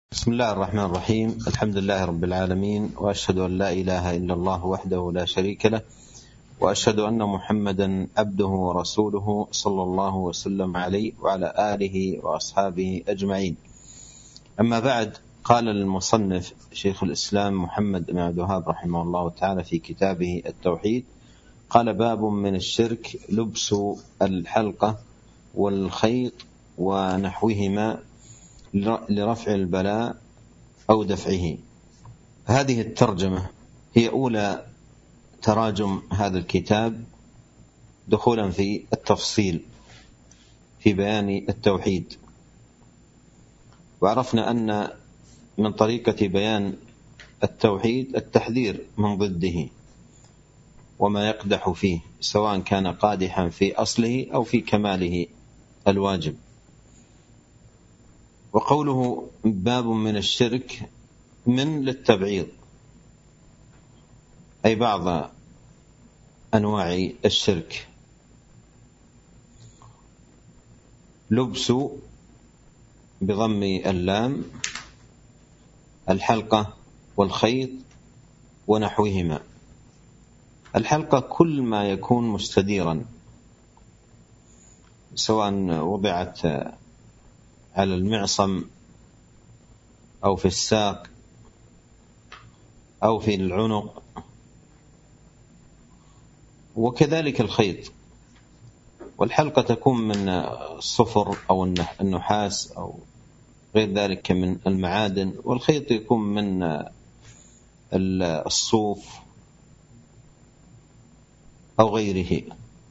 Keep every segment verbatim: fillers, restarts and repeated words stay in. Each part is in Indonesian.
بسم الله الرحمن الرحيم. الحمد لله رب العالمين، وأشهد أن لا إله إلا الله وحده لا شريك له، وأشهد أن محمدا عبده ورسوله صلى الله وسلم عليه وعلى آله وأصحابه أجمعين. أما بعد، قال المصنف شيخ الإسلام محمد بن عبد الوهاب رحمه الله تعالى في كتابه التوحيد، قال: باب من الشرك لبس الحلقة والخيط ونحوهما لرفع البلاء أو دفعه. هذه الترجمة هي أولى تراجم هذا الكتاب دخولا في التفصيل في بيان التوحيد، وعرفنا أن من طريقة بيان التوحيد التحذير من ضده وما يقدح فيه، سواء كان قادحا في أصله أو في كماله الواجب. وقوله باب من الشرك من للتبعيض، أي بعض أنواع الشرك. لبس بضم اللام الحلقة والخيط ونحوهما. الحلقة كل ما يكون مستديرا، سواء وضعت على المعصم أو في الساق أو في العنق، وكذلك الخيط. والحلقة تكون من الصفر أو النحاس أو غير ذلك من المعادن، والخيط يكون من الصوف أو غيره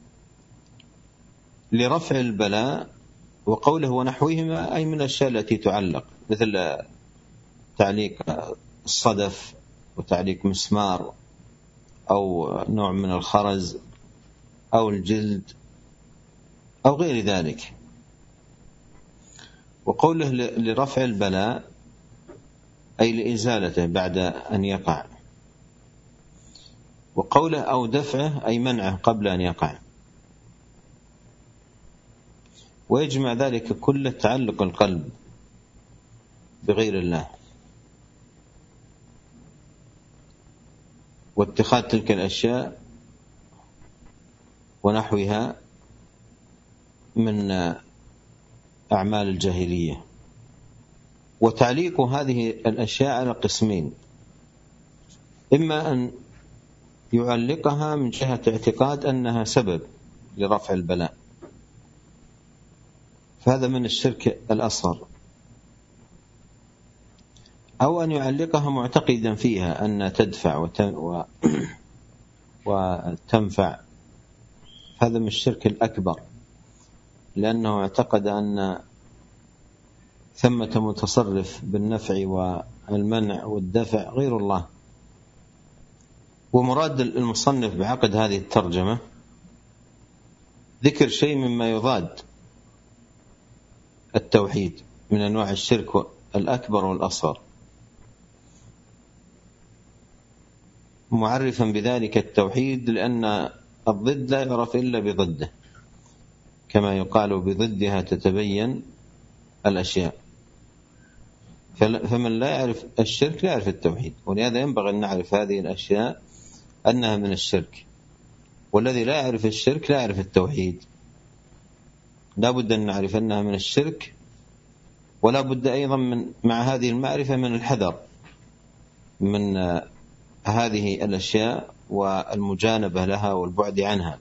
لرفع البلاء. وقوله ونحوهما أي من الأشياء التي تعلق، مثل تعليق الصدف وتعليق مسمار أو نوع من الخرز أو الجلد أو غير ذلك. وقوله لرفع البلاء أي لإزالته بعد أن يقع. وقوله أو دفعه أي منعه قبل أن يقع. ويجمع ذلك كل تعلق القلب بغير الله، واتخاذ تلك الأشياء ونحوها من أعمال الجاهلية. وتعليق هذه الأشياء على قسمين: إما أن يعلقها من جهة اعتقاد أنها سبب لرفع البلاء، فهذا من الشرك الأصغر، أو أن يعلقها معتقدا فيها أن تدفع وتنفع، هذا من الشرك الأكبر، لأنه اعتقد أن ثمة متصرف بالنفع والمنع والدفع غير الله. ومراد المصنف بعقد هذه الترجمة ذكر شيء مما يضاد التوحيد من أنواع الشرك الأكبر والأصغر، معرفا بذلك التوحيد، لأن الضد لا يعرف إلا بضده، كما يقال بضدها تتبين الأشياء. فمن لا يعرف الشرك لا يعرف التوحيد، ولهذا ينبغي أن نعرف هذه الأشياء أنها من الشرك. والذي لا يعرف الشرك لا يعرف التوحيد، لا بد أن نعرف أنها من الشرك، ولا بد أيضا من مع هذه المعرفة من الحذر من هذه الأشياء والمجانبة لها والبعد عنها.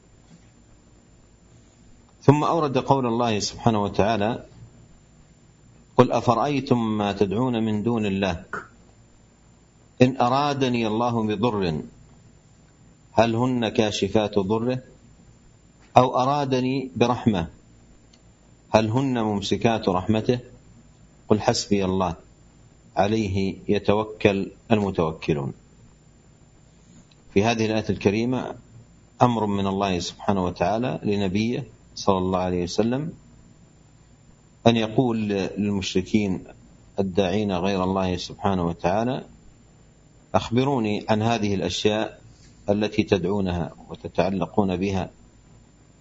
ثم أورد قول الله سبحانه وتعالى: قل أفرأيتم ما تدعون من دون الله إن أرادني الله بضر هل هن كاشفات ضره أو أرادني برحمة هل هن ممسكات رحمته قل حسبي الله عليه يتوكل المتوكلون. في هذه الآية الكريمة أمر من الله سبحانه وتعالى لنبيه صلى الله عليه وسلم أن يقول للمشركين الداعين غير الله سبحانه وتعالى: أخبروني عن هذه الأشياء التي تدعونها وتتعلقون بها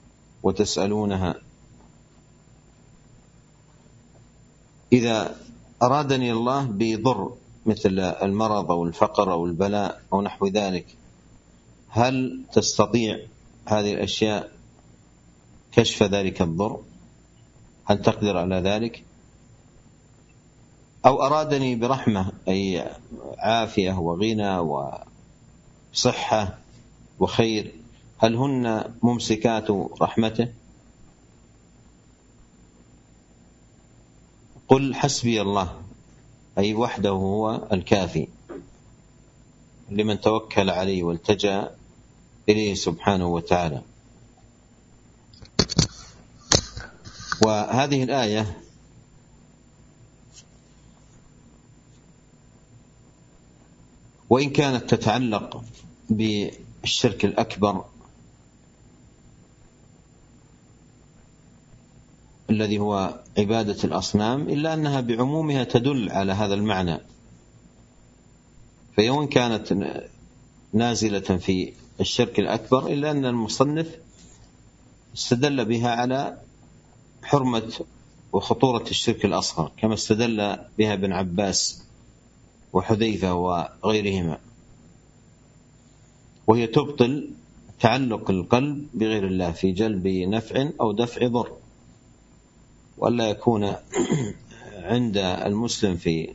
وتسألونها، إذا أرادني الله بضر مثل المرض أو الفقر أو البلاء أو نحو ذلك، هل تستطيع هذه الأشياء كشف ذلك الضر؟ هل تقدر على ذلك؟ أو أرادني برحمة أي عافية وغنى وصحة وخير، هل هن ممسكات رحمته؟ قل حسبي الله، أي وحده هو الكافي لمن توكل عليه والتجأ إليه سبحانه وتعالى. وهذه الآية وإن كانت تتعلق بالشرك الأكبر الذي هو عبادة الأصنام، إلا أنها بعمومها تدل على هذا المعنى، فإن كانت نازلة في الشرك الأكبر إلا أن المصنف استدل بها على حرمة وخطورة الشرك الأصغر، كما استدل بها ابن عباس وحذيفة وغيرهما، وهي تبطل تعلق القلب بغير الله في جلب نفع أو دفع ضر، ولا يكون عند المسلم في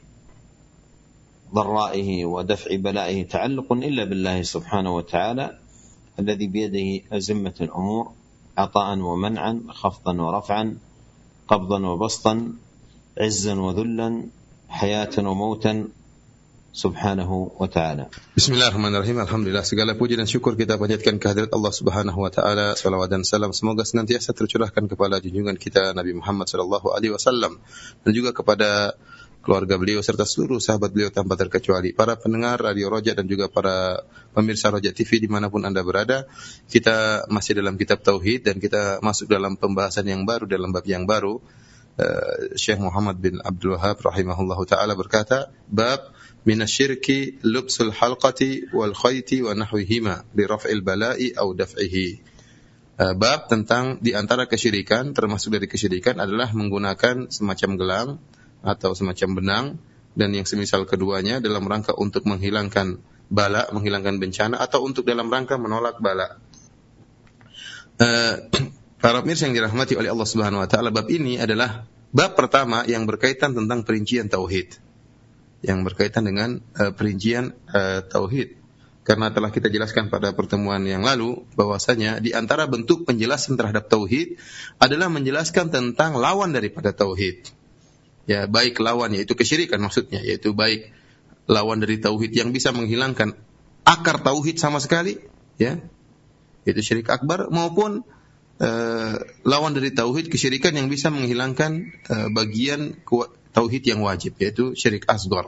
ضرائه ودفع بلائه تعلق إلا بالله سبحانه وتعالى الذي بيده أزمة الأمور، عطاء ومنعا، خفضا ورفعا، قبضا وبسطا، عزا وذلا، حياة وموتا، subhanahu wa ta'ala. Bismillahirrahmanirrahim. Alhamdulillah, segala puji dan syukur kita panjatkan kehadirat Allah Subhanahu wa taala. Salawat dan salam semoga senantiasa tercurahkan kepada junjungan kita Nabi Muhammad sallallahu alaihi wasallam dan juga kepada keluarga beliau serta seluruh sahabat beliau tanpa terkecuali. Para pendengar Radio Roja dan juga para pemirsa Roja T V dimanapun Anda berada, kita masih dalam kitab Tauhid dan kita masuk dalam pembahasan yang baru dalam bab yang baru. Uh, Syekh Muhammad bin Abdul Wahhab rahimahullahu taala berkata, bab minasyirki lubsul halqati wal khayti wa nahwihima li raf'il bala'i aw daf'ihi. Uh, bab tentang di antara kesyirikan, termasuk dari kesyirikan adalah menggunakan semacam gelang atau semacam benang dan yang semisal keduanya dalam rangka untuk menghilangkan bala, menghilangkan bencana, atau untuk dalam rangka menolak bala. Uh, Para pemirsa yang dirahmati oleh Allah Subhanahu wa taala, bab ini adalah bab pertama yang berkaitan tentang perincian tauhid. Yang berkaitan dengan uh, perincian uh, tauhid. Karena telah kita jelaskan pada pertemuan yang lalu bahwasanya di antara bentuk penjelasan terhadap tauhid adalah menjelaskan tentang lawan daripada tauhid. Ya, baik lawan yaitu kesyirikan maksudnya, yaitu baik lawan dari tauhid yang bisa menghilangkan akar tauhid sama sekali, ya. Yaitu syirik akbar, maupun Uh, lawan dari tauhid kesyirikan yang bisa menghilangkan uh, bagian ku- tauhid yang wajib, yaitu syirik asghar.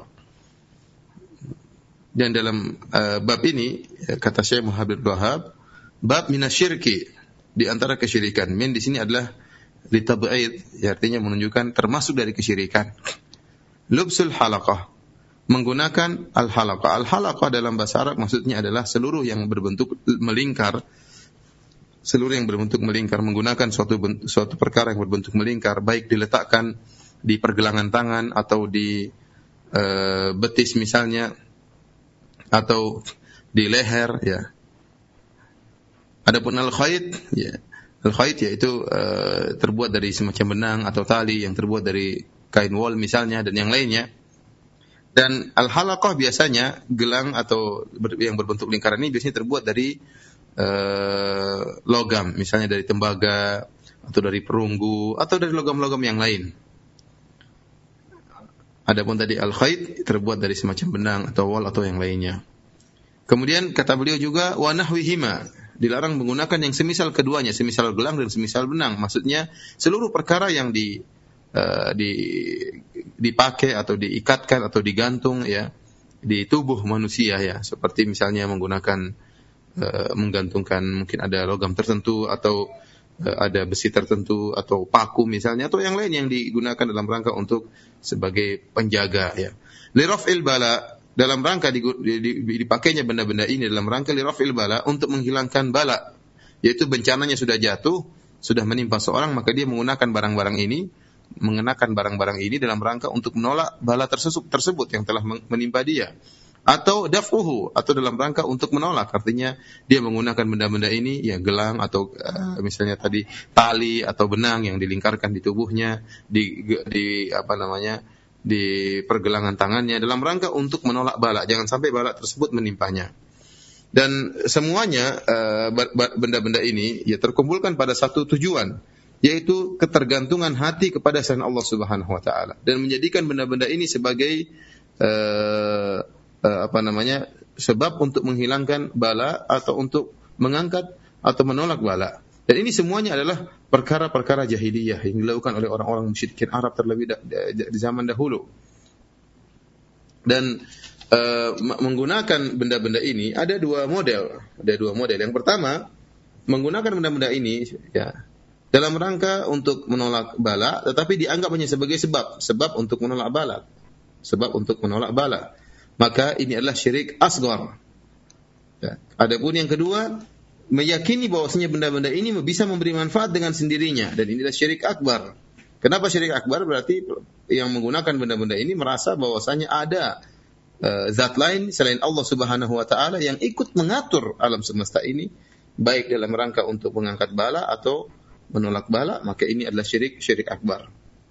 Dan dalam uh, bab ini kata Syekh Muhammad bin Wahhab, bab minasyirki, di antara kesyirikan. Min di sini adalah litab'id, artinya menunjukkan termasuk dari kesyirikan. Lubsul halaqah, menggunakan al-halaqah. Al-halaqah dalam bahasa Arab maksudnya adalah seluruh yang berbentuk melingkar. Seluruh yang berbentuk melingkar, menggunakan suatu bentuk, suatu perkara yang berbentuk melingkar, baik diletakkan di pergelangan tangan atau di e, betis misalnya, atau di leher, ya. Adapun al-khayt, ya, al-khayt yaitu e, terbuat dari semacam benang atau tali yang terbuat dari kain wol misalnya dan yang lainnya. Dan al-halaqah biasanya gelang atau ber, yang berbentuk lingkaran ini biasanya terbuat dari Uh, logam, misalnya dari tembaga atau dari perunggu atau dari logam-logam yang lain. Adapun tadi al-khayt terbuat dari semacam benang atau wol atau yang lainnya. Kemudian kata beliau juga wa nahwihima, dilarang menggunakan yang semisal keduanya, semisal gelang dan semisal benang. Maksudnya seluruh perkara yang di, uh, di dipakai atau diikatkan atau digantung, ya, di tubuh manusia, ya, seperti misalnya menggunakan Uh, menggantungkan mungkin ada logam tertentu atau uh, ada besi tertentu atau paku misalnya atau yang lain yang digunakan dalam rangka untuk sebagai penjaga, ya. Liraf'il bala, dalam rangka dipakainya benda-benda ini dalam rangka liraf'il bala, untuk menghilangkan bala, yaitu bencananya sudah jatuh, sudah menimpa seorang, maka dia menggunakan barang-barang ini mengenakan barang-barang ini dalam rangka untuk menolak bala tersebut tersebut yang telah menimpa dia, atau daf'uhu, atau dalam rangka untuk menolak, artinya dia menggunakan benda-benda ini, ya gelang atau uh, misalnya tadi tali atau benang yang dilingkarkan di tubuhnya, di di apa namanya di pergelangan tangannya dalam rangka untuk menolak bala, jangan sampai bala tersebut menimpanya. Dan semuanya uh, benda-benda ini ya terkumpulkan pada satu tujuan, yaitu ketergantungan hati kepada selain Allah Subhanahu wa taala, dan menjadikan benda-benda ini sebagai uh, uh, apa namanya sebab untuk menghilangkan bala atau untuk mengangkat atau menolak bala. Dan ini semuanya adalah perkara-perkara jahiliyah yang dilakukan oleh orang-orang musyrikin Arab terlebih da- da- di zaman dahulu. Dan Uh, menggunakan benda-benda ini ada dua model, ada dua model. Yang pertama, menggunakan benda-benda ini ya dalam rangka untuk menolak bala, tetapi dianggap hanya sebagai sebab, sebab untuk menolak bala, sebab untuk menolak bala. Maka ini adalah syirik asghar. Ya. Adapun yang kedua, meyakini bahwasanya benda-benda ini bisa memberi manfaat dengan sendirinya, dan ini adalah syirik akbar. Kenapa syirik akbar? Berarti yang menggunakan benda-benda ini merasa bahwasanya ada Uh, zat lain selain Allah Subhanahu wa taala yang ikut mengatur alam semesta ini, baik dalam rangka untuk mengangkat bala atau menolak bala, maka ini adalah syirik syirik akbar.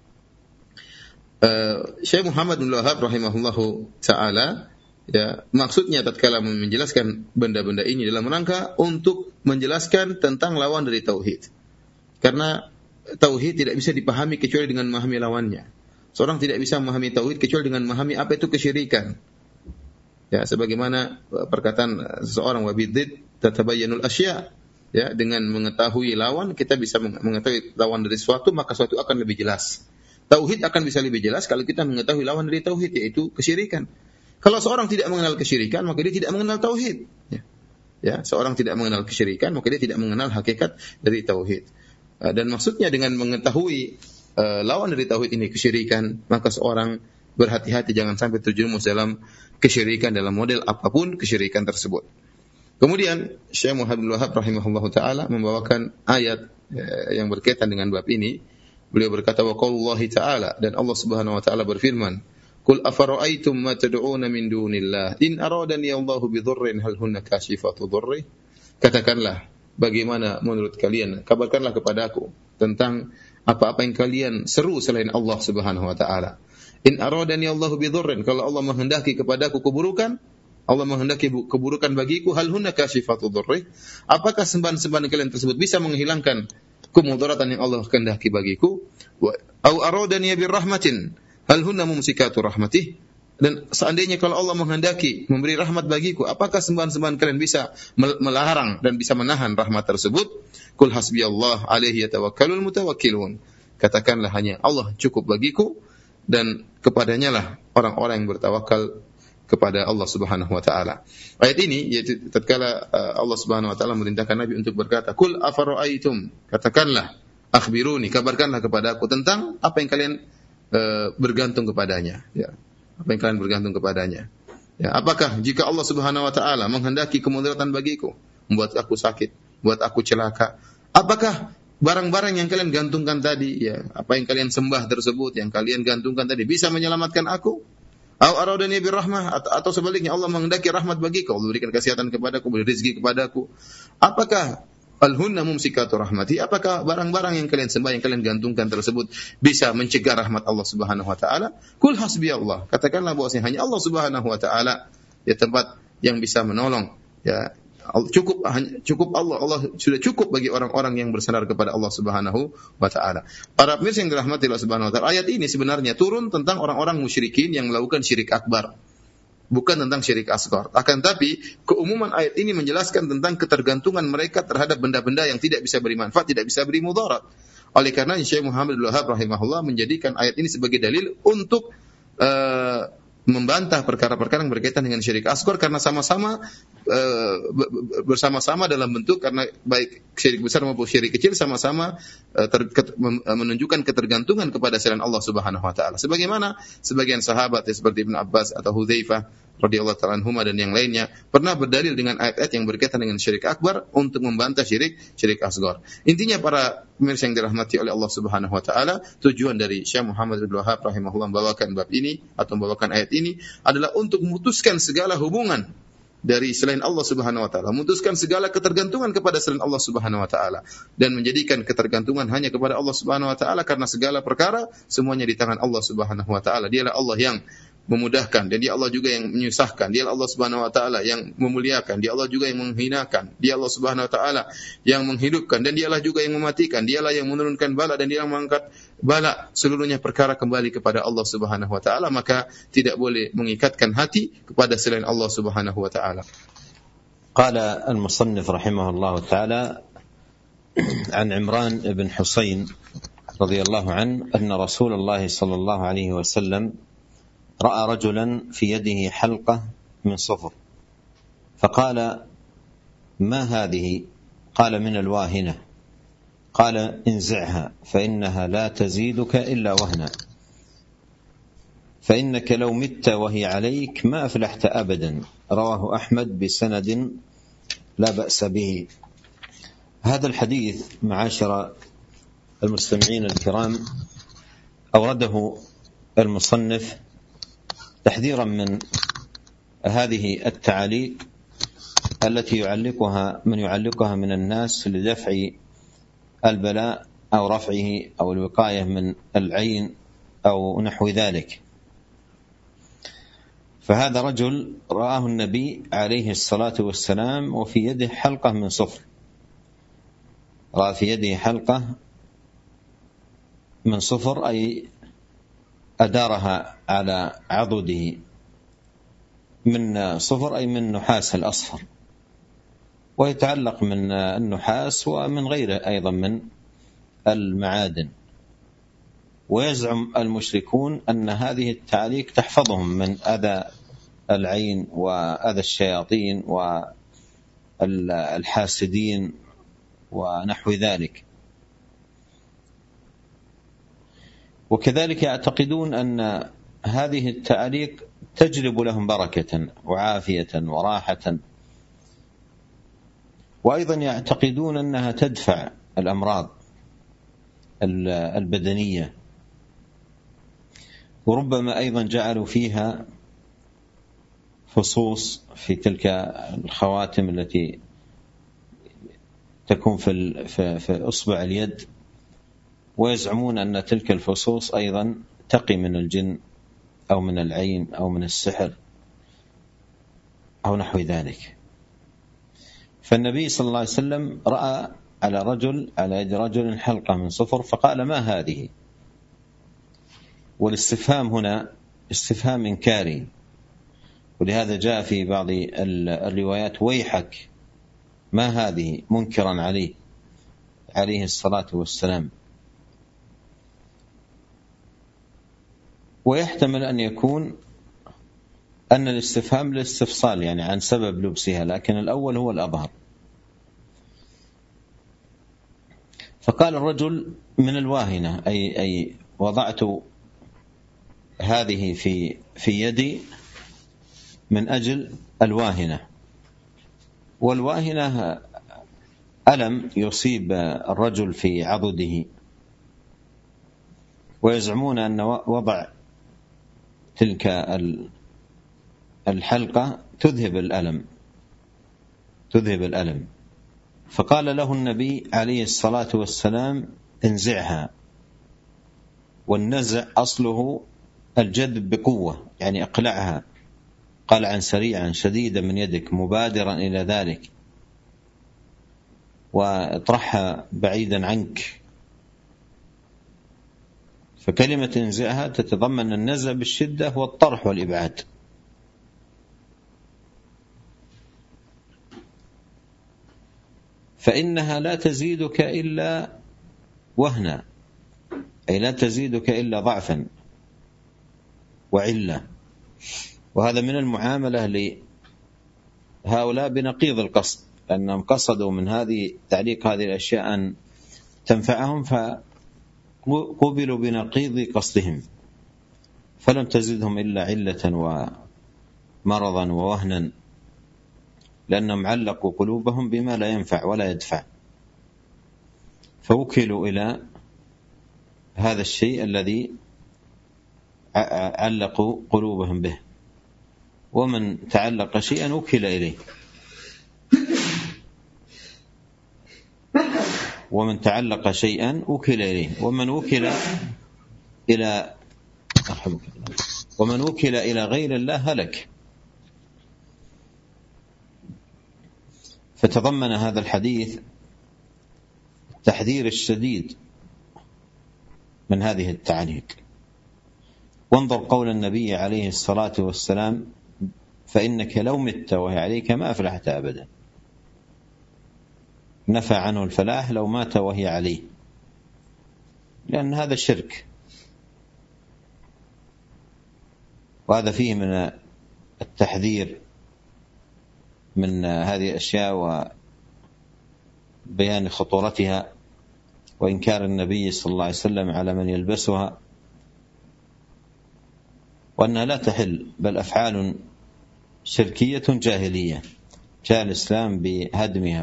Uh, Syekh Muhammad bin Wahab rahimahullahu taala ya maksudnya tatkala menjelaskan benda-benda ini dalam rangka untuk menjelaskan tentang lawan dari tauhid. Karena tauhid tidak bisa dipahami kecuali dengan memahami lawannya. Seorang tidak bisa memahami tauhid kecuali dengan memahami apa itu kesyirikan. Ya, sebagaimana perkataan seseorang, wabidzid tatabayyanul asya, ya, dengan mengetahui lawan kita bisa mengetahui lawan dari sesuatu, maka sesuatu akan lebih jelas. Tauhid akan bisa lebih jelas kalau kita mengetahui lawan dari tauhid, yaitu kesyirikan. Kalau seorang tidak mengenal kesyirikan, maka dia tidak mengenal tauhid. Ya, ya seorang tidak mengenal kesyirikan, maka dia tidak mengenal hakikat dari tauhid. Dan maksudnya dengan mengetahui uh, lawan dari tauhid ini kesyirikan, maka seorang berhati-hati jangan sampai terjerumus dalam kesyirikan dalam model apapun kesyirikan tersebut. Kemudian Syekh Muhammad bin Wahab rahimahullahu taala membawakan ayat eh, yang berkaitan dengan bab ini. Beliau berkata, wa qaulullahi ta'ala, dan Allah Subhanahu wa taala berfirman, qul afara'aytum ma tad'una min dunillah in aradani Allahu bidhurrin hal hunna kashifatu dhurri. Katakanlah, bagaimana menurut kalian, kabarkanlah kepadaku tentang apa-apa yang kalian seru selain Allah Subhanahu wa taala. In aradani Allahu bidhurrin, kalau Allah menghendaki kepadaku keburukan, Allah menghendaki keburukan bagiku, hal hunna kashifatu dhurri, apakah sembahan-sembahan kalian tersebut bisa menghilangkan kemudaratan yang Allah kehendaki bagiku? Wa au aradani birrahmatin, hal hunna mumsikatu rahmatih, dan seandainya kalau Allah menghendaki memberi rahmat bagiku, apakah sembahan-sembahan kalian bisa melarang dan bisa menahan rahmat tersebut? Qul hasbiyallah alaihi yatawakkalul mutawakkilun, katakanlah hanya Allah cukup bagiku, dan kepadanya lah orang-orang yang bertawakal kepada Allah Subhanahu wa taala. Ayat ini yaitu tatkala Allah Subhanahu wa taala merintahkan Nabi untuk berkata, "Qul afara'aitum," katakanlah, akhbiruni, kabarkanlah kepadaku tentang apa yang kalian uh, bergantung kepadanya, ya. Apa yang kalian bergantung kepadanya. Ya, apakah jika Allah Subhanahu wa taala menghendaki kemudaratan bagiku, membuat aku sakit, buat aku celaka, apakah barang-barang yang kalian gantungkan tadi, ya, apa yang kalian sembah tersebut, yang kalian gantungkan tadi bisa menyelamatkan aku? Au aradani birrahmah, atau, atau sebaliknya Allah menghendaki rahmat bagiku, Allah berikan kesehatan kepadaku, beri rezeki kepadaku. Apakah alhunna mumsikatu rahmati, apakah barang-barang yang kalian sembah, yang kalian gantungkan tersebut bisa mencegah rahmat Allah Subhanahu wa taala? Qul hasbiyallah, katakanlah bahwasanya hanya Allah Subhanahu wa taala ya tempat yang bisa menolong, ya. Cukup cukup Allah, Allah sudah cukup bagi orang-orang yang bersandar kepada Allah Subhanahu wa taala. Para pemirsa yang dirahmati Allah Subhanahu wa taala, ayat ini sebenarnya turun tentang orang-orang musyrikin yang melakukan syirik akbar, bukan tentang syirik asghar. Akan tapi keumuman ayat ini menjelaskan tentang ketergantungan mereka terhadap benda-benda yang tidak bisa beri manfaat, tidak bisa beri mudarat. Oleh karena Syekh Muhammad bin Wahab rahimahullah menjadikan ayat ini sebagai dalil untuk uh, membantah perkara-perkara yang berkaitan dengan syirik asghar, karena sama-sama uh, bersama-sama dalam bentuk, karena baik syirik besar maupun syirik kecil sama-sama uh, ter, ket, menunjukkan ketergantungan kepada selain Allah Subhanahu wa taala. Sebagaimana sebagian sahabat ya, seperti Ibnu Abbas atau Hudzaifah radhiyallahu ta'ala anhuma dan yang lainnya pernah berdalil dengan ayat-ayat yang berkaitan dengan syirik akbar untuk membantah syirik syirik asghar. Intinya para pemirsa yang dirahmati oleh Allah Subhanahu wa taala, tujuan dari Syekh Muhammad bin Abdul Wahhab rahimahullah membawakan bab ini atau membawakan ayat ini adalah untuk memutuskan segala hubungan dari selain Allah Subhanahu wa taala, memutuskan segala ketergantungan kepada selain Allah Subhanahu wa taala dan menjadikan ketergantungan hanya kepada Allah Subhanahu wa taala karena segala perkara semuanya di tangan Allah Subhanahu wa taala. Dialah Allah yang memudahkan dan dia Allah juga yang menyusahkan. Dia Allah Subhanahu wa taala yang memuliakan, dia Allah juga yang menghinakan. Dia Allah Subhanahu wa taala yang menghidupkan dan dialah juga yang mematikan. Dialah yang menurunkan bala dan dia yang mengangkat bala. Seluruhnya perkara kembali kepada Allah Subhanahu wa taala, maka tidak boleh mengikatkan hati kepada selain Allah Subhanahu wa taala. Qala al-musannif rahimahullahu taala an Imran ibn Husayn radhiyallahu anhu anna Rasulullah sallallahu alaihi wasallam رأى رجلا في يده حلقة من صفر فقال ما هذه؟ قال من الواهنة. قال انزعها فإنها لا تزيدك إلا وهنا فإنك لو مت وهي عليك ما أفلحت أبدا. رواه أحمد بسند لا بأس به. هذا الحديث معاشر المستمعين الكرام أورده المصنف تحذيرا من هذه التعاليق التي يعلقها من يعلقها من الناس لدفع البلاء أو رفعه أو الوقاية من العين أو نحو ذلك. فهذا رجل رآه النبي عليه الصلاة والسلام وفي يده حلقة من صفر، رأى في يده حلقة من صفر أي أدارها على عضده من صفر أي من نحاس الأصفر، ويتعلق من النحاس ومن غيره أيضا من المعادن. ويزعم المشركون أن هذه التعاليق تحفظهم من أذى العين وأذى الشياطين والحاسدين ونحو ذلك. وكذلك يعتقدون أن هذه التعاليق تجلب لهم بركة وعافية وراحة، وأيضا يعتقدون أنها تدفع الأمراض البدنية، وربما أيضا جعلوا فيها فصوص في تلك الخواتم التي تكون في في إصبع اليد، ويزعمون أن تلك الفصوص أيضا تقي من الجن أو من العين أو من السحر أو نحو ذلك. فالنبي صلى الله عليه وسلم رأى على رجل على يد رجل حلقة من صفر فقال ما هذه؟ والاستفهام هنا استفهام إنكاري، ولهذا جاء في بعض الروايات ويحك ما هذه، منكرا عليه عليه الصلاة والسلام. ويحتمل أن يكون أن الاستفهام للاستفصال يعني عن سبب لبسها، لكن الأول هو الأظهر. فقال الرجل من الواهنة أي, أي وضعت هذه في, في يدي من أجل الواهنة. والواهنة ألم يصيب الرجل في عضده، ويزعمون أن وضع تلك الحلقة تذهب الألم تذهب الألم فقال له النبي عليه الصلاة والسلام انزعها. والنزع أصله الجذب بقوة يعني اقلعها قلعا سريعا شديدا من يدك مبادرا إلى ذلك، واطرحها بعيدا عنك. فكلمة انزعها تتضمن النزع بالشدة والطرح والإبعاد. فإنها لا تزيدك إلا وهنا أي لا تزيدك إلا ضعفا وعلة. وهذا من المعاملة لهؤلاء بنقيض القصد، أنهم قصدوا من هذه تعليق هذه الأشياء أن تنفعهم فقبلوا بنقيض قصدهم، فلم تزدهم إلا علة مرضا ووهنا، لأنهم علقوا قلوبهم بما لا ينفع ولا يدفع، فوكلوا إلى هذا الشيء الذي علقوا قلوبهم به. ومن تعلق شيئا وكل إليه، ومن تعلق شيئا وكل إليه، ومن وكل إلى ومن وكل إلى غير الله هلك. فتضمن هذا الحديث التحذير الشديد من هذه التعليق. وانظر قول النبي عليه الصلاة والسلام: فإنك لو مت وهي عليك ما أفلحت أبدا. نفى عنه الفلاح لو مات وهي عليه، لأن هذا شرك، وهذا فيه من التحذير من هذه الأشياء وبيان خطورتها وإنكار النبي صلى الله عليه وسلم على من يلبسها، وأنها لا تحل، بل أفعال شركية جاهلية جاء الإسلام بهدمها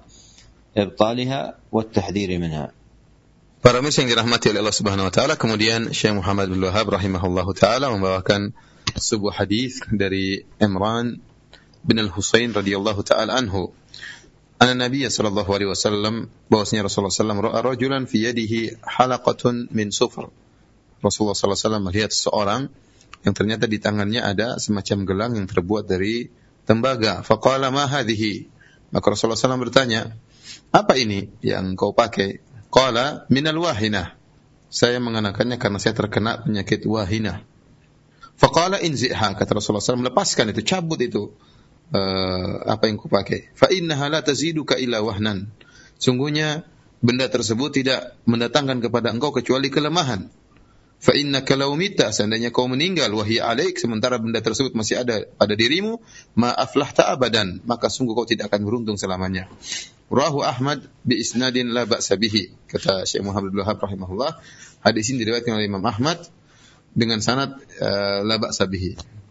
وإبطالها والتحذير منها. Para mirsa yang dirahmati oleh Allah Subhanahu wa taala, kemudian Syekh Muhammad bin Wahab rahimahullahu taala membawakan sebuah hadis dari Imran bin Al-Husain radhiyallahu taala anhu. Anna Nabiy sallallahu alaihi wasallam, bahwasanya Rasulullah sallallahu alaihi wasallam ra'a rajulan fi yadihi halaqatun min sufr. Rasulullah sallallahu alaihi wasallam melihat seorang yang ternyata di tangannya ada semacam gelang yang terbuat dari tembaga. Faqala ma hadhihi? Maka Rasulullah sallallahu alaihi wasallam bertanya, apa ini yang kau pakai? Qala minal wahinah. Saya mengenakannya karena saya terkena penyakit wahinah. Faqala inzi'ha, kata Rasulullah sallallahu alaihi wasallam, lepaskan itu, cabut itu uh, apa yang kau pakai. Fa innaha la taziduka illa wahnan. Sungguhnya benda tersebut tidak mendatangkan kepada engkau kecuali kelemahan. Fa innaka law mita, seandainya kau meninggal, wahya alaik, sementara benda tersebut masih ada pada dirimu, ma aflahta abadan, maka sungguh kau tidak akan beruntung selamanya. Rawahu Ahmad bi isnadin la ba'sa bihi, kata Syekh Muhammad bin Wahab rahimahullah. Hadis ini diriwayatkan oleh Imam Ahmad dengan sanad uh, la ba'sa bihi.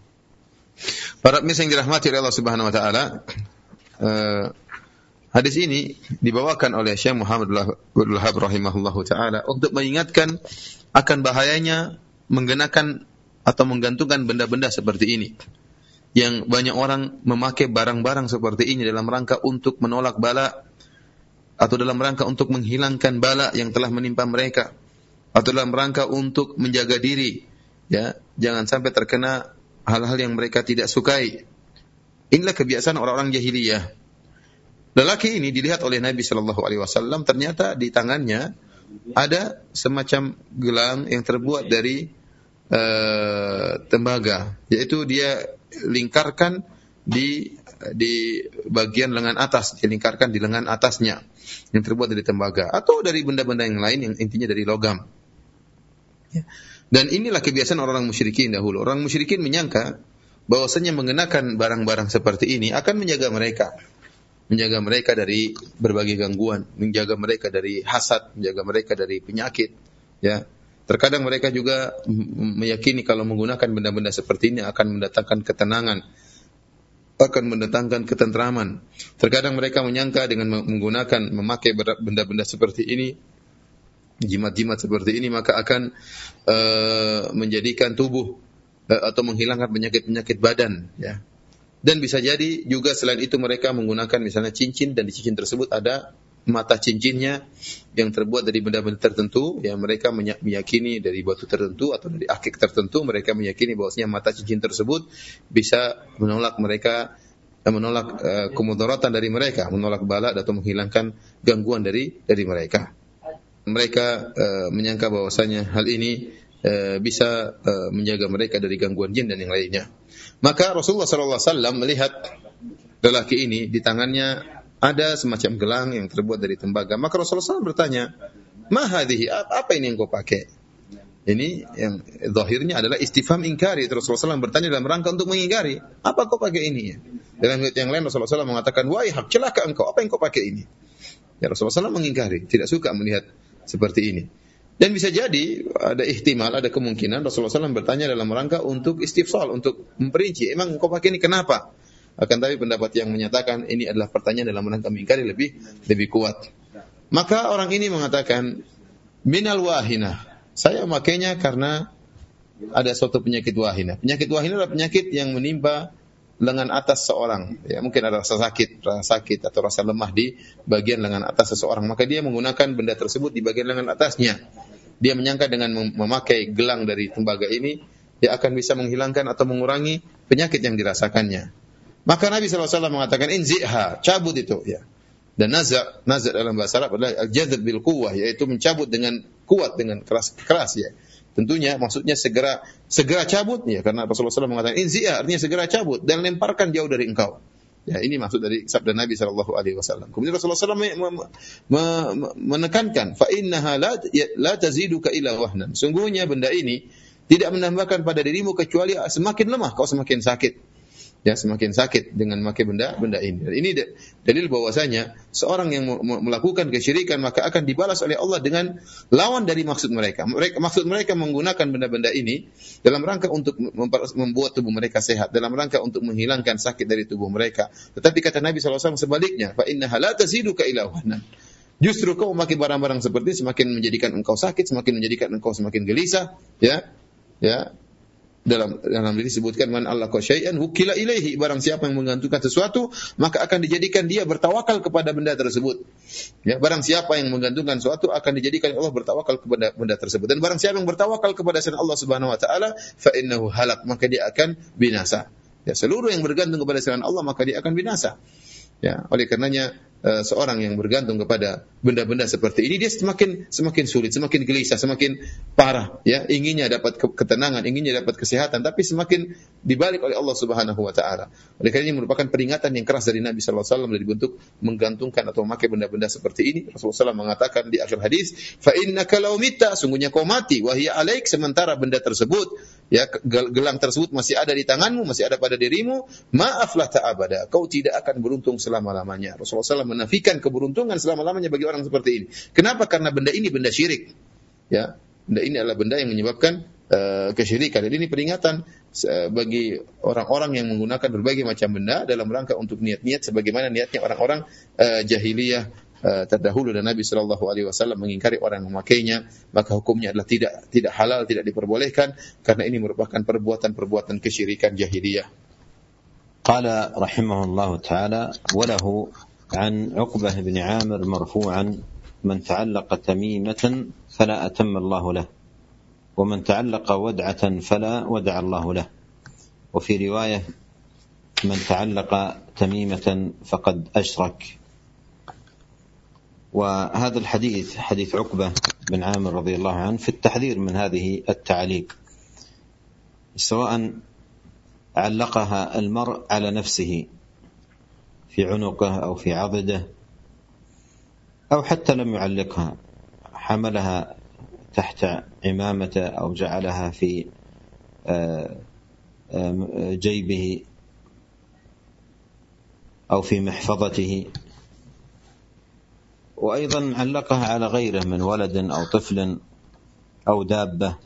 Para pemirsa yang dirahmati oleh Allah Subhanahu wa taala, uh, hadis ini dibawakan oleh Syekh Muhammad bin Wahab rahimahullahu taala untuk mengingatkan akan bahayanya menggunakan atau menggantungkan benda-benda seperti ini. Yang banyak orang memakai barang-barang seperti ini dalam rangka untuk menolak bala, atau dalam rangka untuk menghilangkan bala yang telah menimpa mereka, atau dalam rangka untuk menjaga diri, ya, jangan sampai terkena hal-hal yang mereka tidak sukai. Inilah kebiasaan orang-orang jahiliyah. Lelaki ini dilihat oleh Nabi sallallahu alaihi wasallam, ternyata di tangannya ada semacam gelang yang terbuat dari uh, tembaga, yaitu dia lingkarkan di di bagian lengan atas, dilingkarkan di lengan atasnya yang terbuat dari tembaga atau dari benda-benda yang lain yang intinya dari logam. Dan inilah kebiasaan orang-orang musyrikin dahulu. Orang musyrikin menyangka bahwasanya mengenakan barang-barang seperti ini akan menjaga mereka, menjaga mereka dari berbagai gangguan, menjaga mereka dari hasad, menjaga mereka dari penyakit, ya. Terkadang mereka juga meyakini kalau menggunakan benda-benda seperti ini akan mendatangkan ketenangan, akan mendatangkan ketentraman. Terkadang mereka menyangka dengan menggunakan, memakai benda-benda seperti ini, jimat-jimat seperti ini, maka akan uh, menjadikan tubuh uh, atau menghilangkan penyakit-penyakit badan, ya. Dan bisa jadi juga selain itu mereka menggunakan misalnya cincin, dan di cincin tersebut ada mata cincinnya yang terbuat dari benda-benda tertentu, yang mereka meyakini dari batu tertentu atau dari akik tertentu, mereka meyakini bahwasanya mata cincin tersebut bisa menolak mereka, menolak uh, kemudaratan dari mereka, menolak bala atau menghilangkan gangguan dari dari mereka. Mereka uh, menyangka bahwasanya hal ini uh, bisa uh, menjaga mereka dari gangguan jin dan yang lainnya. Maka Rasulullah sallallahu alaihi wasallam melihat lelaki ini di tangannya ada semacam gelang yang terbuat dari tembaga. Maka Rasulullah sallallahu alaihi wasallam bertanya, "Ma hadhihi? Apa ini yang kau pakai?" Ini yang zahirnya adalah istifham ingkari. Rasulullah sallallahu alaihi wasallam bertanya dalam rangka untuk mengingkari. Apa kau pakai ini? Dalam ayat yang lain Rasulullah sallallahu alaihi wasallam mengatakan, "Wahai hak, celaka engkau, apa yang kau pakai ini?" Ya, Rasulullah sallallahu alaihi wasallam mengingkari, tidak suka melihat seperti ini. Dan bisa jadi ada ihtimal, ada kemungkinan Rasulullah shallallahu alaihi wasallam bertanya dalam rangka untuk istifsal, untuk memperinci, emang engkau pakai ini kenapa? Akan tapi pendapat yang menyatakan ini adalah pertanyaan dalam rangka mengingkari lebih lebih kuat. Maka orang ini mengatakan minal wahina, saya memakainya karena ada suatu penyakit wahina. Penyakit wahina adalah penyakit yang menimpa lengan atas seorang. Ya, mungkin ada rasa sakit, rasa sakit atau rasa lemah di bagian lengan atas seseorang. Maka dia menggunakan benda tersebut di bagian lengan atasnya. Dia menyangka dengan memakai gelang dari tembaga ini, dia akan bisa menghilangkan atau mengurangi penyakit yang dirasakannya. Maka Nabi shallallahu alaihi wasallam mengatakan, inzi'ha, cabut itu. Ya. Dan naza', naza' dalam bahasa Arab adalah al-jadb bil quwwah, yaitu mencabut dengan kuat, dengan keras keras ya. Tentunya maksudnya segera segera cabut ya, karena Rasulullah shallallahu alaihi wasallam mengatakan inzi'a, artinya segera cabut dan lemparkan jauh dari engkau. Ya, ini maksud dari sabda Nabi shallallahu alaihi wasallam. Kemudian Rasulullah shallallahu alaihi wasallam menekankan fa innaha la la taziduka illa wahnan. Sungguhnya benda ini tidak menambahkan pada dirimu kecuali semakin lemah, kau semakin sakit. Ya, semakin sakit dengan memakai benda-benda ini. Dan ini dalil bahwasanya seorang yang melakukan kesyirikan maka akan dibalas oleh Allah dengan lawan dari maksud mereka. Mereka maksud mereka menggunakan benda-benda ini dalam rangka untuk membuat tubuh mereka sehat, dalam rangka untuk menghilangkan sakit dari tubuh mereka. Tetapi kata Nabi shallallahu alaihi wasallam sebaliknya, fa innaha la taziduka illa wahnan. Justru kau memakai barang-barang seperti ini semakin menjadikan engkau sakit, semakin menjadikan engkau semakin gelisah, ya. Ya. Dalam dalam diri disebutkan man allaqa syai'an wukila ilaihi, barang siapa yang menggantungkan sesuatu maka akan dijadikan dia bertawakal kepada benda tersebut. Ya, barang siapa yang menggantungkan sesuatu akan dijadikan Allah bertawakal kepada benda tersebut. Dan barang siapa yang bertawakal kepada selain Allah Subhanahu wa taala fa innahu halak, maka dia akan binasa. Ya, seluruh yang bergantung kepada selain Allah maka dia akan binasa. Ya, oleh karenanya uh, seorang yang bergantung kepada benda-benda seperti ini dia semakin semakin sulit, semakin gelisah, semakin parah, ya, inginnya dapat ketenangan, inginnya dapat kesehatan, tapi semakin dibalik oleh Allah Subhanahu wa taala. Oleh karena ini merupakan peringatan yang keras dari Nabi sallallahu alaihi wasallam dari bentuk menggantungkan atau memakai benda-benda seperti ini. Rasulullah sallallahu alaihi wasallam mengatakan di akhir hadis, fa innaka law mitta, sungguhnya kau mati, wa hiya alaik, sementara benda tersebut, ya, gelang tersebut masih ada di tanganmu, masih ada pada dirimu, ma aflahta abada, kau tidak akan beruntung selama-lamanya. Rasulullah sallallahu alaihi wasallam menafikan keberuntungan selama-lamanya bagi orang seperti ini. Kenapa? Karena benda ini benda syirik. Ya, benda ini adalah benda yang menyebabkan uh, kesyirikan. Jadi ini peringatan uh, bagi orang-orang yang menggunakan berbagai macam benda dalam rangka untuk niat-niat sebagaimana niatnya orang-orang uh, jahiliyah uh, terdahulu, dan Nabi sallallahu alaihi wasallam mengingkari orang yang memakainya, maka hukumnya adalah tidak tidak halal, tidak diperbolehkan karena ini merupakan perbuatan-perbuatan kesyirikan jahiliyah. قال رحمه الله تعالى وله عن عقبة بن عامر مرفوعا من تعلق تميمة فلا أتم الله له ومن تعلق ودعة فلا ودع الله له وفي رواية من تعلق تميمة فقد أشرك. وهذا الحديث حديث عقبة بن عامر رضي الله عنه في التحذير من هذه التعاليق، سواء علقها المرء على نفسه في عنقه أو في عضده أو حتى لم يعلقها، حملها تحت عمامته أو جعلها في جيبه أو في محفظته، وأيضا علقها على غيره من ولد أو طفل أو دابة.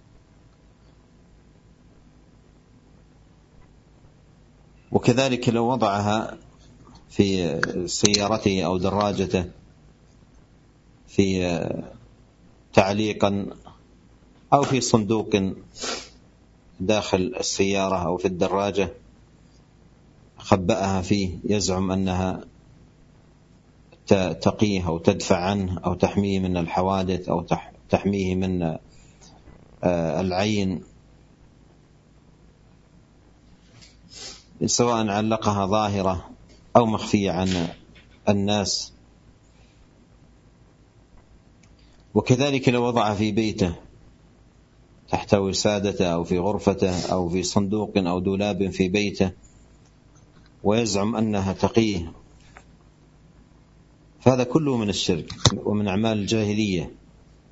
وكذلك لو وضعها في سيارته أو دراجته في تعليقا أو في صندوق داخل السيارة أو في الدراجة خبأها فيه يزعم أنها تقيه أو تدفع عنه أو تحميه من الحوادث أو تحميه من العين، سواء علقها ظاهرة أو مخفية عن الناس. وكذلك لو وضع في بيته تحت وسادته أو في غرفته أو في صندوق أو دولاب في بيته ويزعم أنها تقيه، فهذا كله من الشرك ومن أعمال الجاهلية.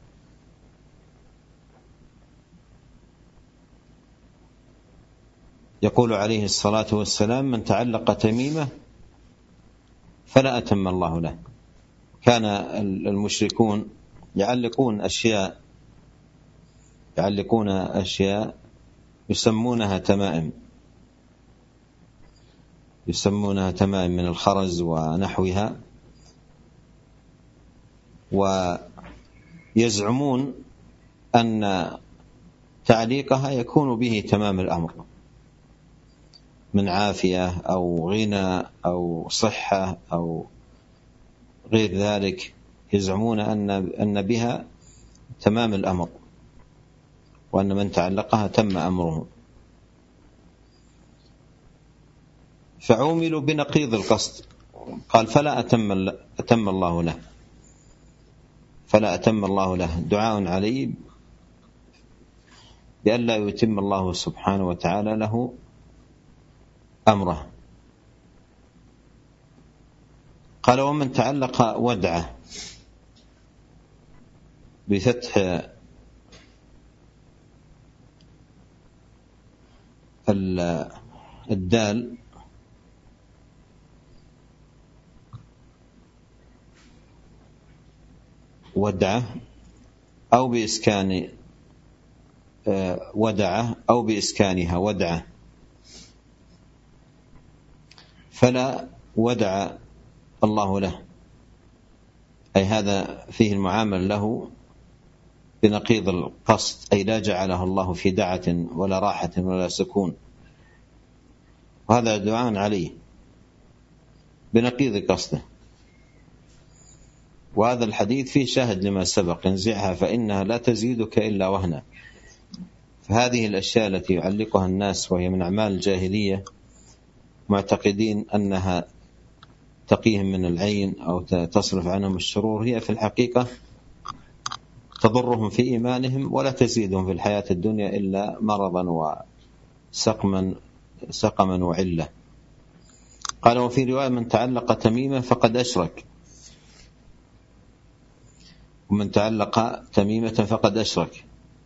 يقول عليه الصلاة والسلام من تعلق تميمة فلا أتم الله له. كان المشركون يعلقون أشياء يعلقون أشياء يسمونها تمائم يسمونها تمائم من الخرز ونحوها، ويزعمون أن تعليقها يكون به تمام الأمر من عافية أو غنى أو صحة أو غير ذلك. يزعمون أن أن بها تمام الأمر، وأن من تعلقها تم أمره، فعوملوا بنقيض القصد. قال فلا أتم, أتم الله له فلا أتم الله له دعاء عليه بأن لا يتم الله سبحانه وتعالى له أمره. قال ومن تعلق ودعه بفتح الدال ودعه أو بإسكان ودعه أو بإسكانها ودعه، فلا ودع الله له، أي هذا فيه المعامل له بنقيض القصد، أي لا جعله الله في دعة ولا راحة ولا سكون، وهذا دعاء عليه بنقيض قصده. وهذا الحديث فيه شاهد لما سبق: انزعها فإنها لا تزيدك إلا وهنا. فهذه الأشياء التي يعلقها الناس وهي من أعمال الجاهلية معتقدين أنها تقيهم من العين أو تصرف عنهم الشرور، هي في الحقيقة تضرهم في إيمانهم ولا تزيدهم في الحياة الدنيا إلا مرضا وسقما سقما وعلة. قال وفي رواية من تعلق تميمة فقد أشرك، ومن تعلق تميمة فقد أشرك،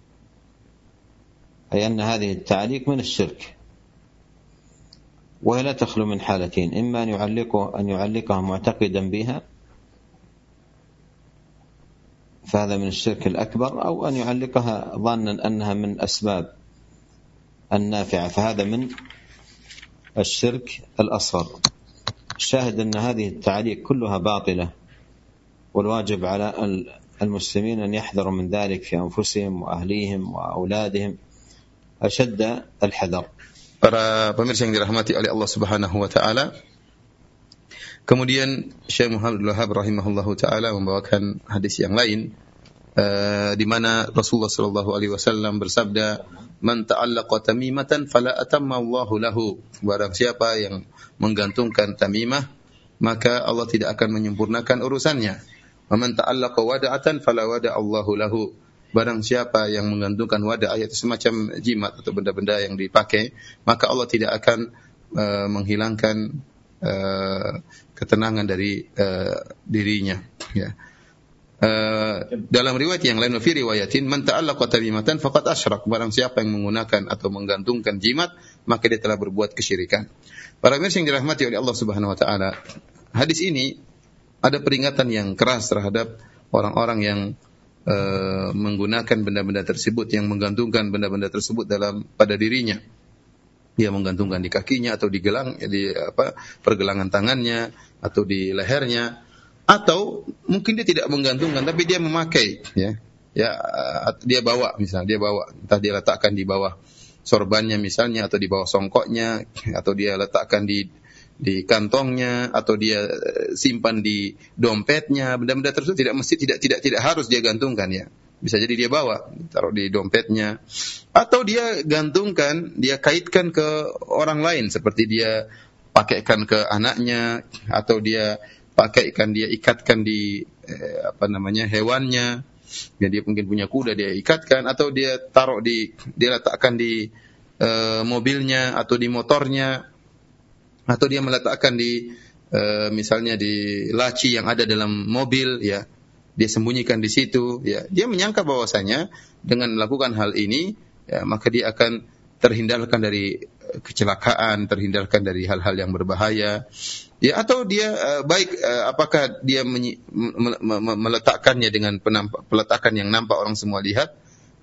أي أن هذه التعليق من الشرك، وهي لا تخلو من حالتين: إما أن يعلقه أن يعلقها معتقدا بها فهذا من الشرك الأكبر، أو أن يعلقها ظانا أنها من أسباب النافعة فهذا من الشرك الأصغر. الشاهد أن هذه التعليق كلها باطلة، والواجب على المسلمين أن يحذروا من ذلك في أنفسهم وأهليهم وأولادهم أشد الحذر. Para pemirsa yang dirahmati oleh Allah Subhanahu wa taala, kemudian Syekh Muhammad Wahab rahimahullahu taala membawakan hadis yang lain uh, di mana Rasulullah sallallahu alaihi wasallam bersabda, "Man ta'allaqa tamimatan fala atamma Allahu lahu." Barang siapa yang menggantungkan tamimah, maka Allah tidak akan menyempurnakan urusannya. "Wa man ta'allaqa wada'atan fala wada Allahu lahu." Barang siapa yang menggantungkan wadah, ayat semacam jimat atau benda-benda yang dipakai, maka Allah tidak akan uh, menghilangkan uh, ketenangan dari uh, dirinya. Ya. Uh, dalam riwayat yang lain, fi riwayatin man ta'allaqa tamimatan faqad asyrak. Barang siapa yang menggunakan atau menggantungkan jimat, maka dia telah berbuat kesyirikan. Para pemirsa yang dirahmati oleh Allah Subhanahu wa taala, hadis ini ada peringatan yang keras terhadap orang-orang yang Uh, menggunakan benda-benda tersebut, yang menggantungkan benda-benda tersebut dalam pada dirinya. Dia menggantungkan di kakinya atau di gelang, di apa pergelangan tangannya atau di lehernya, atau mungkin dia tidak menggantungkan tapi dia memakai, ya. Ya, dia bawa misalnya, dia bawa, entah dia letakkan di bawah sorbannya misalnya, atau di bawah songkoknya, atau dia letakkan di di kantongnya, atau dia simpan di dompetnya. Benda-benda tersebut tidak mesti tidak tidak tidak harus dia gantungkan, ya. Bisa jadi dia bawa, taruh di dompetnya, atau dia gantungkan, dia kaitkan ke orang lain, seperti dia pakaikan ke anaknya, atau dia pakaikan, dia ikatkan di eh, apa namanya hewannya. Ya, dia mungkin punya kuda, dia ikatkan, atau dia taruh di, dia letakkan di eh, mobilnya atau di motornya, atau dia meletakkan di uh, misalnya di laci yang ada dalam mobil, ya, dia sembunyikan di situ, ya. Dia menyangka bahwasanya dengan melakukan hal ini, ya, maka dia akan terhindarkan dari kecelakaan, terhindarkan dari hal-hal yang berbahaya, ya. Atau dia uh, baik uh, apakah dia menyi, me, me, me, meletakkannya dengan penampak, peletakan yang nampak orang semua lihat,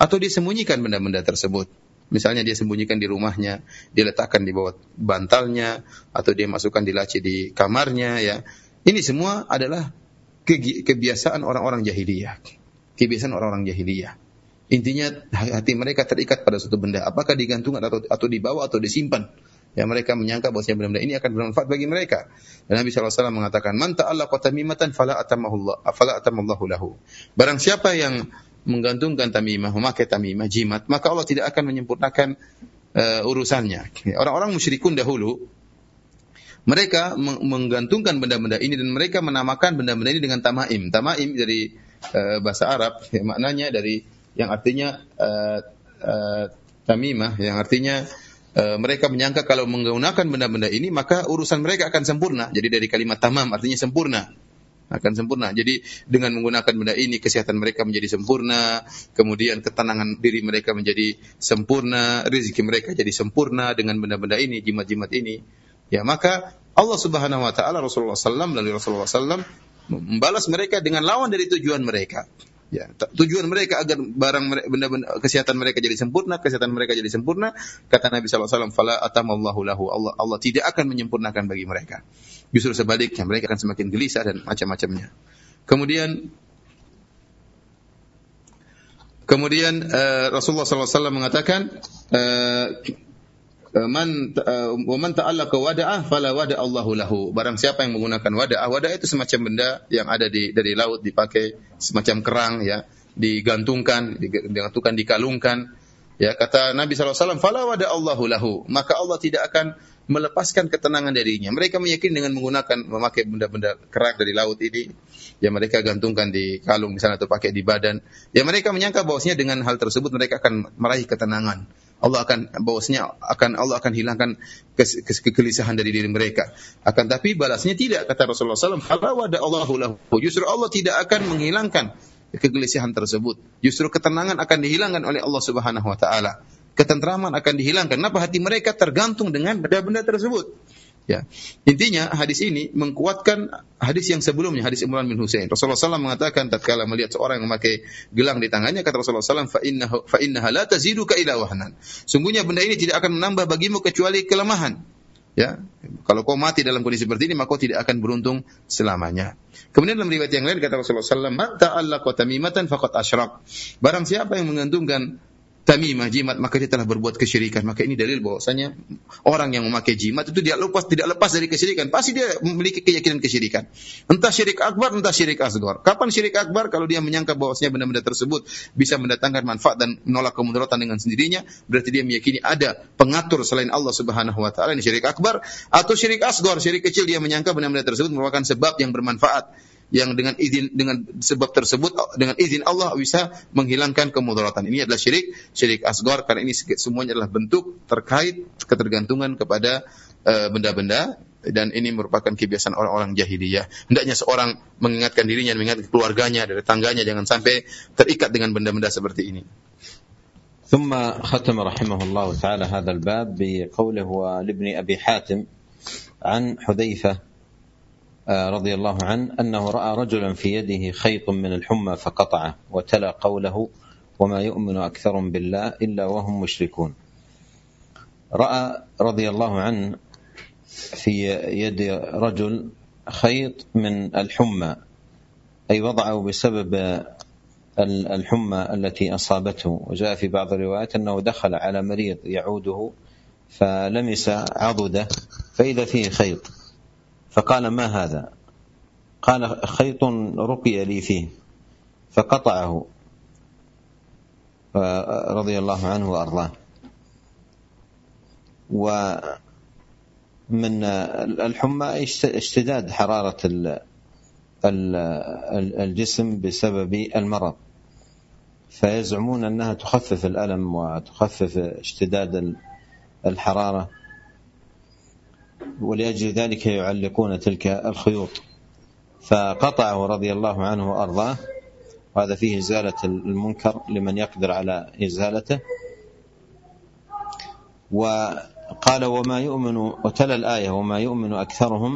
atau dia sembunyikan benda-benda tersebut. Misalnya dia sembunyikan di rumahnya, dia letakkan di bawah bantalnya, atau dia masukkan di laci di kamarnya, ya. Ini semua adalah kebiasaan orang-orang jahiliyah. Kebiasaan orang-orang jahiliyah. Intinya hati mereka terikat pada suatu benda, apakah digantungkan atau atau dibawa atau disimpan. Ya, mereka menyangka bahwa benda-benda ini akan bermanfaat bagi mereka. Dan Nabi sallallahu alaihi wasallam mengatakan, "Man ta'allaqa tamimatan fala atamahullah, fala atamallahu lahu." Barang siapa yang menggantungkan tamimah, memakai tamimah, jimat, maka Allah tidak akan menyempurnakan uh, urusannya. Orang-orang musyrikun dahulu, mereka menggantungkan benda-benda ini dan mereka menamakan benda-benda ini dengan tamaim. Tamaim dari uh, bahasa Arab, ya, maknanya dari yang artinya uh, uh, tamimah, yang artinya uh, mereka menyangka kalau menggunakan benda-benda ini maka urusan mereka akan sempurna. Jadi dari kalimat tamam artinya sempurna. Akan sempurna. Jadi dengan menggunakan benda ini kesehatan mereka menjadi sempurna, kemudian ketenangan diri mereka menjadi sempurna, rezeki mereka jadi sempurna dengan benda-benda ini, jimat-jimat ini. Ya, maka Allah Subhanahu wa taala, Rasulullah sallallahu alaihi wasallam dan Rasulullah sallallahu alaihi wasallam membalas mereka dengan lawan dari tujuan mereka. Ya, tujuan mereka agar barang benda-benda kesehatan mereka jadi sempurna, kesehatan mereka jadi sempurna, kata Nabi sallallahu alaihi wasallam, fala atamallahu lahu. Allah Allah tidak akan menyempurnakan bagi mereka. Justru sebaliknya, mereka akan semakin gelisah dan macam-macamnya. Kemudian kemudian uh, Rasulullah sallallahu alaihi wasallam mengatakan, uh, man wa man ta'allaqa wada'ah fala wada Allahu lahu. Barang siapa yang menggunakan wada'ah, wada'ah itu semacam benda yang ada di dari laut, dipakai semacam kerang, ya, digantungkan, digantungkan, dikalungkan. Ya, kata Nabi sallallahu alaihi wasallam, fala wada Allahu lahu, maka Allah tidak akan melepaskan ketenangan darinya. Mereka meyakini dengan menggunakan memakai benda-benda kerang dari laut ini, ya mereka gantungkan di kalung misalnya atau pakai di badan. Ya mereka menyangka bahwasanya dengan hal tersebut mereka akan meraih ketenangan. Allah akan bahwasanya akan Allah akan hilangkan kes, kes, kegelisahan dari diri mereka. Akan tapi balasnya tidak, kata Rasulullah sallallahu alaihi wasallam, fala wada Allahu lahu. Justru Allah tidak akan menghilangkan kegelisahan tersebut. Justru ketenangan akan dihilangkan oleh Allah Subhanahu wa taala. Ketentraman akan dihilangkan. Kenapa? Hati mereka tergantung dengan benda-benda tersebut. Ya. Intinya hadis ini mengkuatkan hadis yang sebelumnya, hadis Imran bin Husain. Rasulullah sallallahu alaihi wasallam mengatakan tatkala melihat seorang yang memakai gelang di tangannya, kata Rasulullah sallallahu alaihi wasallam, fa innahu fa innaha la taziduka ila wahnan. Sungguhnya benda ini tidak akan menambah bagimu kecuali kelemahan. Ya, kalau kau mati dalam kondisi seperti ini, maka kau tidak akan beruntung selamanya. Kemudian dalam riwayat yang lain kata Rasulullah sallallahu alaihi wasallam, "Man ta'allaqa tamimatan faqad asyrak." Barang siapa yang menggantungkan tamimah, jimat, maka dia telah berbuat kesyirikan. Maka ini dalil bahwasanya orang yang memakai jimat itu dia lepas tidak lepas dari kesyirikan. Pasti dia memiliki keyakinan kesyirikan. Entah syirik akbar, entah syirik asghar. Kapan syirik akbar? Kalau dia menyangka bahwasanya benda-benda tersebut bisa mendatangkan manfaat dan menolak kemudaratan dengan sendirinya, berarti dia meyakini ada pengatur selain Allah Subhanahu wa taala, ini syirik akbar. Atau syirik asghar, syirik kecil, dia menyangka benda-benda tersebut merupakan sebab yang bermanfaat, yang dengan izin dengan sebab tersebut dengan izin Allah bisa menghilangkan kemudaratan. Ini adalah syirik syirik asghar, karena ini semuanya adalah bentuk terkait ketergantungan kepada uh, benda-benda, dan ini merupakan kebiasaan orang-orang jahiliyah. Hendaknya seorang mengingatkan dirinya, mengingatkan keluarganya, dari tangganya, jangan sampai terikat dengan benda-benda seperti ini. ثم ختم رحمه الله تعالى هذا الباب بقوله لابن أبي حاتم عن حذيفة رضي الله عنه أنه رأى رجلا في يده خيط من الحمى فقطعه وتلا قوله وما يؤمن أكثرهم بالله إلا وهم مشركون. رأى رضي الله عنه في يد رجل خيط من الحمى، أي وضعه بسبب الحمى التي أصابته. وجاء في بعض الروايات أنه دخل على مريض يعوده فلمس عضده فإذا فيه خيط، فقال ما هذا؟ قال خيط رقي لي فيه، فقطعه رضي الله عنه وأرضاه. ومن الحمى اشتداد حرارة الجسم بسبب المرض، فيزعمون أنها تخفف الألم وتخفف اشتداد الحرارة، ولأجل ذلك يعلقون تلك الخيوط. فقطعه رضي الله عنه وأرضاه، وهذا فيه إزالة المنكر لمن يقدر على إزالته. وقال وما يؤمن، وتلا الآية وما يؤمن أكثرهم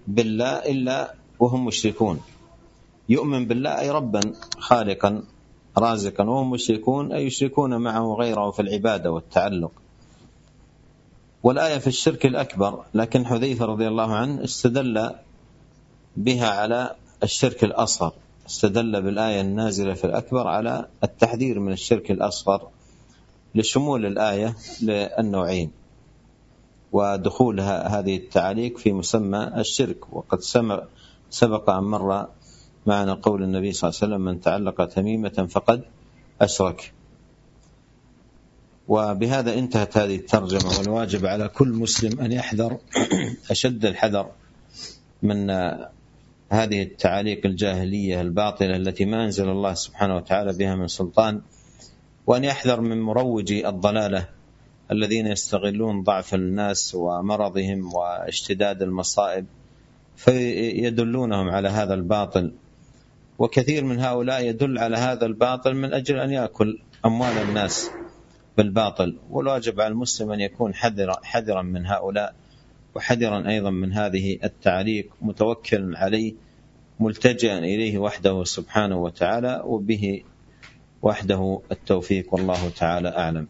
بالله إلا وهم مشركون. يؤمن بالله أي ربا خالقا رازقا وهم مشركون أي يشركون معه غيره في العبادة والتعلق. والآية في الشرك الأكبر، لكن حذيفة رضي الله عنه استدل بها على الشرك الأصغر، استدل بالآية النازلة في الأكبر على التحذير من الشرك الأصغر لشمول الآية للنوعين ودخول هذه التعاليق في مسمى الشرك. وقد سبق أن مر معنا قول النبي صلى الله عليه وسلم: من تعلق تميمة فقد أشرك. وبهذا انتهت هذه الترجمة. والواجب على كل مسلم أن يحذر أشد الحذر من هذه التعاليق الجاهلية الباطلة التي ما أنزل الله سبحانه وتعالى بها من سلطان، وأن يحذر من مروجي الضلالة الذين يستغلون ضعف الناس ومرضهم واشتداد المصائب فيدلونهم على هذا الباطل. وكثير من هؤلاء يدل على هذا الباطل من أجل أن يأكل أموال الناس بالباطل. والواجب على المسلم أن يكون حذرا حذرا من هؤلاء، وحذرا أيضا من هذه التعليق، متوكلا عليه ملتجئا إليه وحده سبحانه وتعالى، وبه وحده التوفيق، والله تعالى أعلم.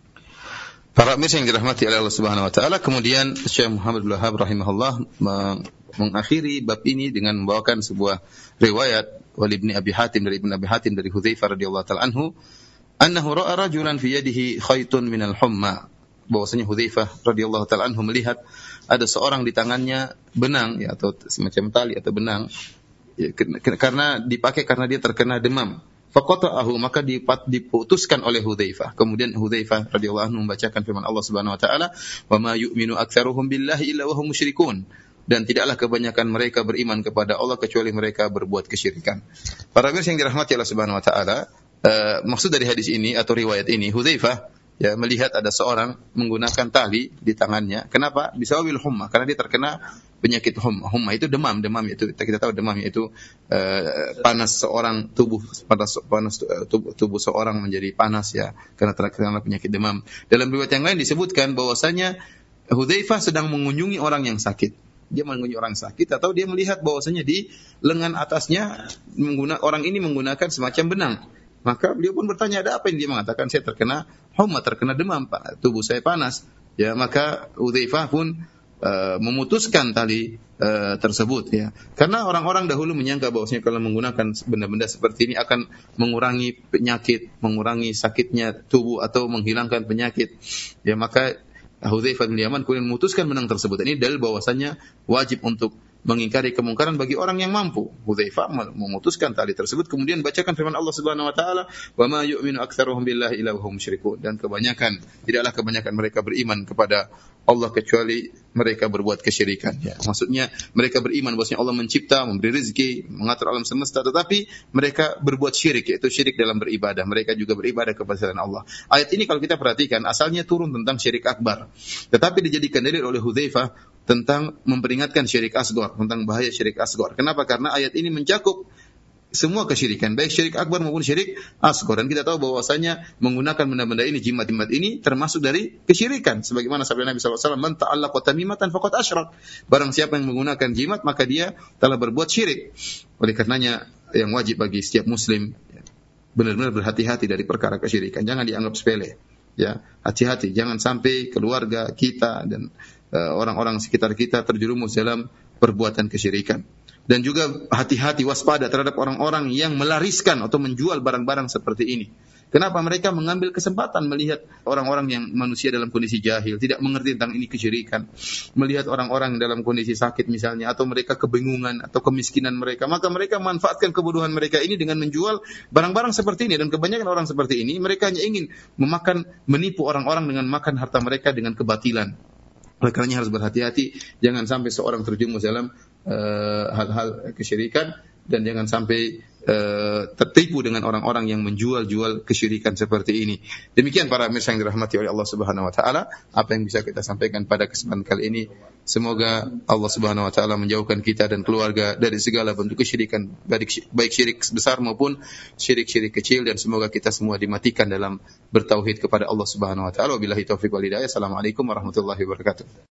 Para pemirsa yang dirahmati oleh Allah Subhanahu wa taala, kemudian Syekh Muhammad bin Wahab rahimahullah mengakhiri bab ini dengan membawakan sebuah riwayat wali Ibnu Abi Hatim dari Ibnu Abi Hatim dari Hudzaifah radhiyallahu taala anhu, annahu ra'a rajulan fi yadihi khaytun minal humma, bahwasanya Hudzaifah radhiyallahu taala anhu melihat ada seorang di tangannya benang, ya, atau semacam tali atau benang, ya, karena dipakai karena dia terkena demam. Faqata'ahu, maka diputuskan oleh Hudzaifah. Kemudian Hudzaifah radhiyallahu anhu membacakan firman Allah Subhanahu wa taala, "Wa ma yu'minu aktsaruhum billahi illa wa hum musyrikun." Dan tidaklah kebanyakan mereka beriman kepada Allah kecuali mereka berbuat kesyirikan. Para pemirsa yang dirahmati Allah Subhanahu wa taala, uh, maksud dari hadis ini atau riwayat ini, Hudzaifah ya melihat ada seorang menggunakan tali di tangannya. Kenapa? Bisawabil humma, karena dia terkena penyakit humma. Humma itu demam, demam itu kita tahu demam itu uh, panas seorang tubuh panas panas tubuh, tubuh seorang menjadi panas, ya, karena terkena penyakit demam. Dalam riwayat yang lain disebutkan bahwasanya Hudzaifah sedang mengunjungi orang yang sakit. Dia mengunjungi orang sakit, atau dia melihat bahwasanya di lengan atasnya mengguna, orang ini menggunakan semacam benang. Maka beliau pun bertanya, ada apa ini? Dia mengatakan, saya terkena humma, terkena demam, tubuh saya panas. Ya, maka Hudzaifah pun uh, memutuskan tali uh, tersebut, ya. Karena orang-orang dahulu menyangka bahwasanya kalau menggunakan benda-benda seperti ini akan mengurangi penyakit, mengurangi sakitnya tubuh atau menghilangkan penyakit. Ya, maka Hudzaifah bin Yaman kemudian memutuskan benang tersebut. Ini dalil bahwasanya wajib untuk mengingkari kemungkaran bagi orang yang mampu. Hudzaifah memutuskan tali tersebut, kemudian bacakan firman Allah Subhanahu wa taala, "Wa ma yu'minu aktsaruhum billahi illa hum musyrikun." Dan kebanyakan, tidaklah kebanyakan mereka beriman kepada Allah kecuali mereka berbuat kesyirikan. Ya, maksudnya mereka beriman bahwasanya Allah mencipta, memberi rezeki, mengatur alam semesta, tetapi mereka berbuat syirik, yaitu syirik dalam beribadah. Mereka juga beribadah kepada selain Allah. Ayat ini kalau kita perhatikan asalnya turun tentang syirik akbar, tetapi dijadikan dalil oleh Hudzaifah tentang memperingatkan syirik asghar, tentang bahaya syirik asghar. Kenapa? Karena ayat ini mencakup semua kesyirikan, baik syirik akbar maupun syirik asghar. Dan kita tahu bahwasanya menggunakan benda-benda ini, jimat-jimat ini termasuk dari kesyirikan. Sebagaimana sabda Nabi sallallahu alaihi wasallam, "Man ta'allaqa tamimatan faqad asyrak." Barang siapa yang menggunakan jimat, maka dia telah berbuat syirik. Oleh karenanya yang wajib bagi setiap muslim benar-benar berhati-hati dari perkara kesyirikan. Jangan dianggap sepele. Ya, hati-hati, jangan sampai keluarga kita dan uh, orang-orang sekitar kita terjerumus dalam perbuatan kesyirikan. Dan juga hati-hati, waspada terhadap orang-orang yang melariskan atau menjual barang-barang seperti ini. Kenapa? Mereka mengambil kesempatan melihat orang-orang yang manusia dalam kondisi jahil, tidak mengerti tentang ini kesyirikan. Melihat orang-orang dalam kondisi sakit misalnya, atau mereka kebingungan atau kemiskinan mereka. Maka mereka memanfaatkan kebodohan mereka ini dengan menjual barang-barang seperti ini. Dan kebanyakan orang seperti ini, mereka hanya ingin memakan, menipu orang-orang dengan makan harta mereka dengan kebatilan. Oleh karenanya harus berhati-hati, jangan sampai seorang terjerumus dalam uh, hal-hal kesyirikan, dan jangan sampai uh, tertipu dengan orang-orang yang menjual-jual kesyirikan seperti ini. Demikian para pemirsa yang dirahmati oleh Allah Subhanahu wa taala, apa yang bisa kita sampaikan pada kesempatan kali ini. Semoga Allah Subhanahu wa taala menjauhkan kita dan keluarga dari segala bentuk kesyirikan, baik syirik besar maupun syirik-syirik kecil, dan semoga kita semua dimatikan dalam bertauhid kepada Allah Subhanahu wa taala. Wabillahi taufiq wal hidayah. Assalamualaikum warahmatullahi wabarakatuh.